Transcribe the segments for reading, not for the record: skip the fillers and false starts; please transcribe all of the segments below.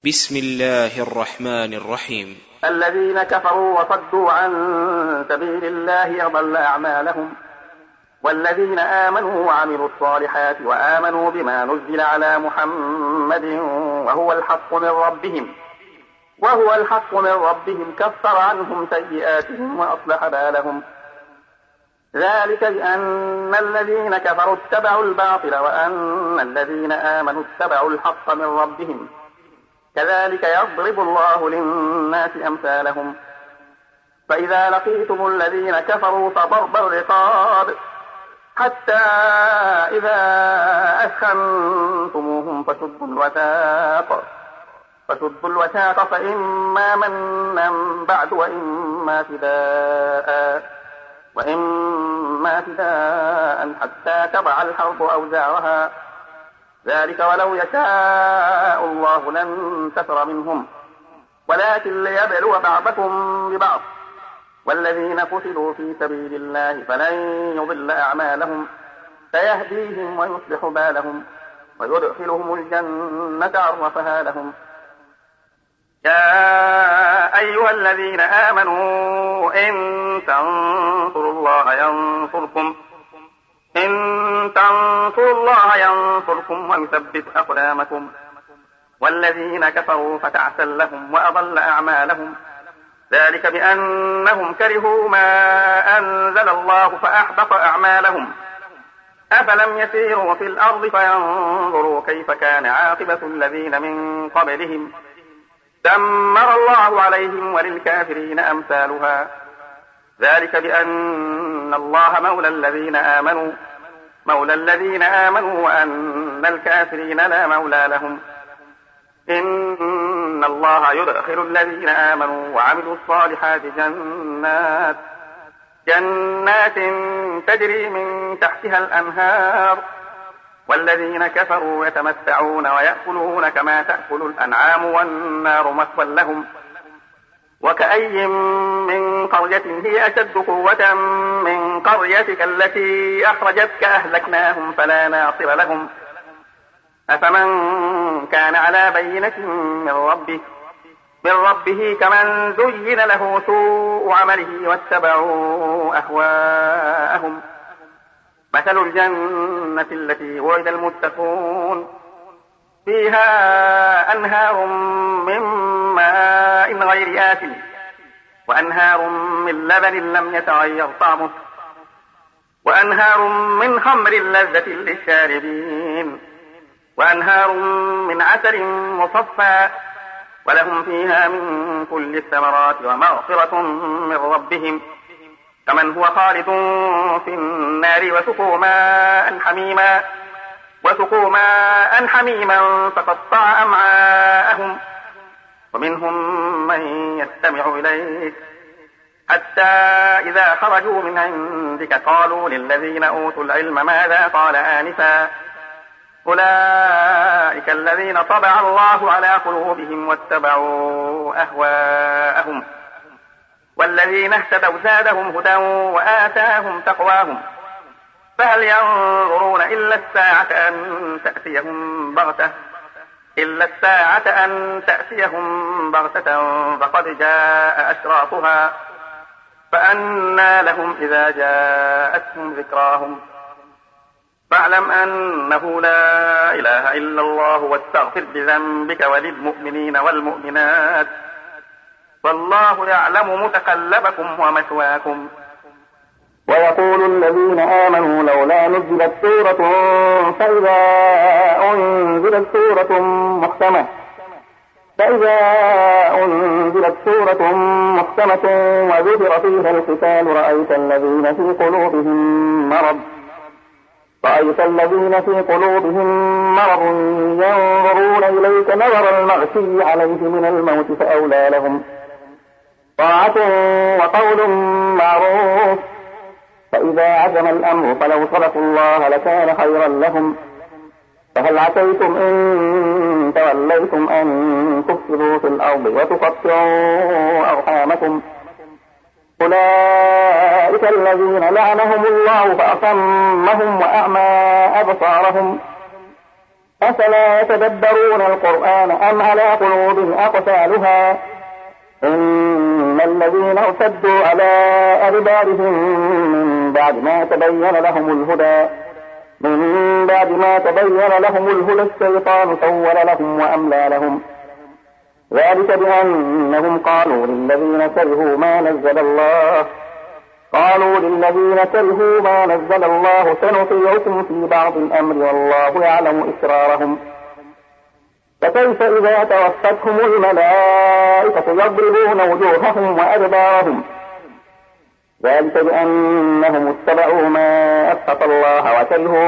بسم الله الرحمن الرحيم. الذين كفروا وصدوا عن سبيل الله أضل أعمالهم، والذين آمنوا وعملوا الصالحات وآمنوا بما نزل على محمد وهو الحق من ربهم كفر عنهم سيئاتهم وأصلح بالهم. ذلك بأن الذين كفروا اتبعوا الباطل وأن الذين آمنوا اتبعوا الحق من ربهم، كذلك يضرب الله للناس أمثالهم. فإذا لقيتم الذين كفروا فضرب الرقاب حتى إذا أثخنتموهم فشدوا الوثاق فإما منا بعد وإما فداء حتى تضع الحرب أوزارها. ذلك ولو يشاء الله لانتصر منهم، ولكن ليبلو بعضكم ببعض. والذين قتلوا في سبيل الله فلن يضل أعمالهم، سيهديهم ويصلح بالهم ويدخلهم الجنة عرفها لهم. يا أيها الذين آمنوا إن تنصروا الله ينصركم ويثبت أقدامكم. والذين كفروا فتعسا لهم وأضل أعمالهم، ذلك بأنهم كرهوا ما أنزل الله فأحبط أعمالهم. أفلم يسيروا في الأرض فينظروا كيف كان عاقبة الذين من قبلهم، دمر الله عليهم وللكافرين أمثالها. ذلك بأن الله مولى الذين آمنوا وأن الكافرين لا مولى لهم. إن الله يدخل الذين آمنوا وعملوا الصالحات جنات تجري من تحتها الأنهار، والذين كفروا يتمتعون ويأكلون كما تأكل الأنعام والنار مثوى لهم. وكأي من قرية هي أشد قوة من قريتك التي أخرجتك أهلكناهم فلا ناصر لهم. أفمن كان على بينة من ربه كمن زين له سوء عمله واتبعوا أهواءهم. مثل الجنة التي وعد المتقون فيها أنهار من ماء غير آسن وأنهار من لبن لم يتغير طعمه وأنهار من خمر لذة للشاربين وأنهار من عسل مصفى ولهم فيها من كل الثمرات ومغفرة من ربهم كمن هو خالد في النار وسقوا ماء حميما فقطع أمعاءهم. ومنهم من يستمع إليك حتى إذا خرجوا من عندك قالوا للذين أوتوا العلم ماذا قال آنفا، أولئك الذين طبع الله على قلوبهم واتبعوا أهواءهم. والذين اهتدوا زادهم هدى وآتاهم تقواهم. فهل ينظرون إلا الساعة أن تأتيهم بغتة فقد جاء أشراطها، فأنى لهم إذا جاءتهم ذكراهم. فاعلم أنه لا إله إلا الله واستغفر بذنبك وللمؤمنين والمؤمنات، والله يعلم متقلبكم ومثواكم. ويقول الذين آمنوا لولا نزلت سورة فإذا أنزلت سورة محكمة وذكر فيها القتال رأيت الذين في قلوبهم مرض ينظرون إليك نظر المغشي عليه من الموت فأولى لهم طاعة وقول معروف. فإذا عزم الأمر فلو صدقوا الله لكان خيرا لهم. فهل عسيتم إن توليتم أن تفسدوا في الأرض وتقطعوا أرحامكم؟ أولئك الذين لعنهم الله فأصمهم وأعمى أبصارهم. أفلا يتدبرون القرآن أم على قلوب أقفالها إن الذين ارتدوا على أدبارهم من بعد ما تبين لهم الهدى الشيطان سول لهم وأملى لهم ذلك بأنهم قالوا للذين كرهوا ما نزل الله سنطيعكم في بعض الأمر والله يعلم إسرارهم فكيف إذا توفتهم الملائكة يضربون وجوههم وأدبارهم ذلك بأنهم اتبعوا ما أسخط الله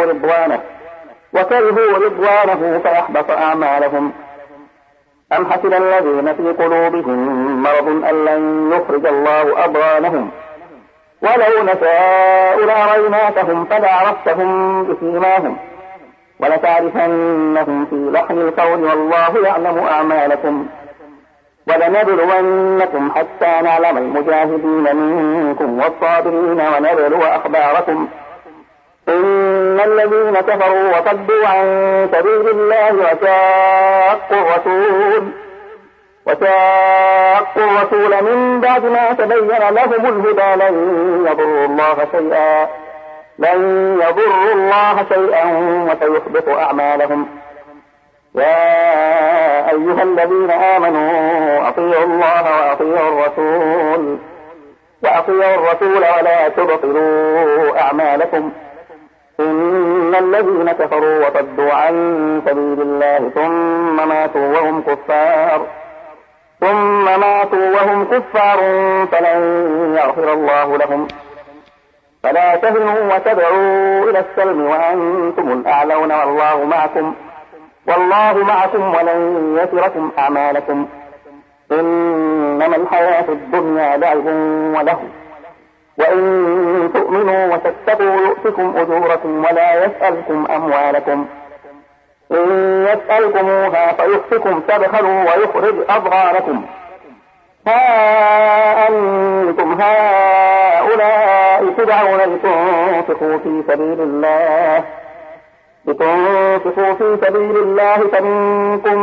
وكرهوا رضوانه فأحبط أعمالهم أم حسب الذين في قلوبهم مرض أن لن يخرج الله أضغانهم ولو نشاء لأريناكهم فلعرفتهم بسيماهم ولتعرفنهم في لحن القول والله يعلم أعمالكم ولنبلونكم حتى نعلم المجاهدين منكم والصابرين ونبلو أخباركم إن الذين كفروا وصدوا عن سبيل الله وشاقوا الرسول من بعد ما تبين لهم الهدى لن يضروا الله شيئا وسيحبط أعمالهم يا أيها الذين آمنوا أطيعوا الله وأطيعوا الرسول ولا تبطلوا أعمالكم إن الذين كفروا وصدوا عن سبيل الله ثم ماتوا وهم كفار فلن يغفر الله لهم فلا تهنوا وتدعوا إلى السلم وأنتم الأعلون والله معكم ولن يتركم أعمالكم إنما الحياة الدنيا لعب ولهو وإن تؤمنوا وتتقوا يؤتكم أجوركم ولا يسألكم أموالكم إن يسألكموها فيؤتكم تبخلوا ويخرج أضغانكم ها أنتم هؤلاء تدعون لتنفقوا في سبيل الله فمنكم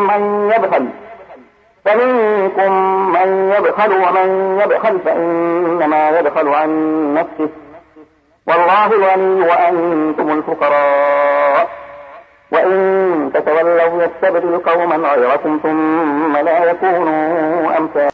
من يبخل ومن يبخل فإنما يبخل عن نفسه والله الغني وأنتم الفقراء وإن تتولوا يستبدل قوما غيركم ثم لا يكونوا أمثالكم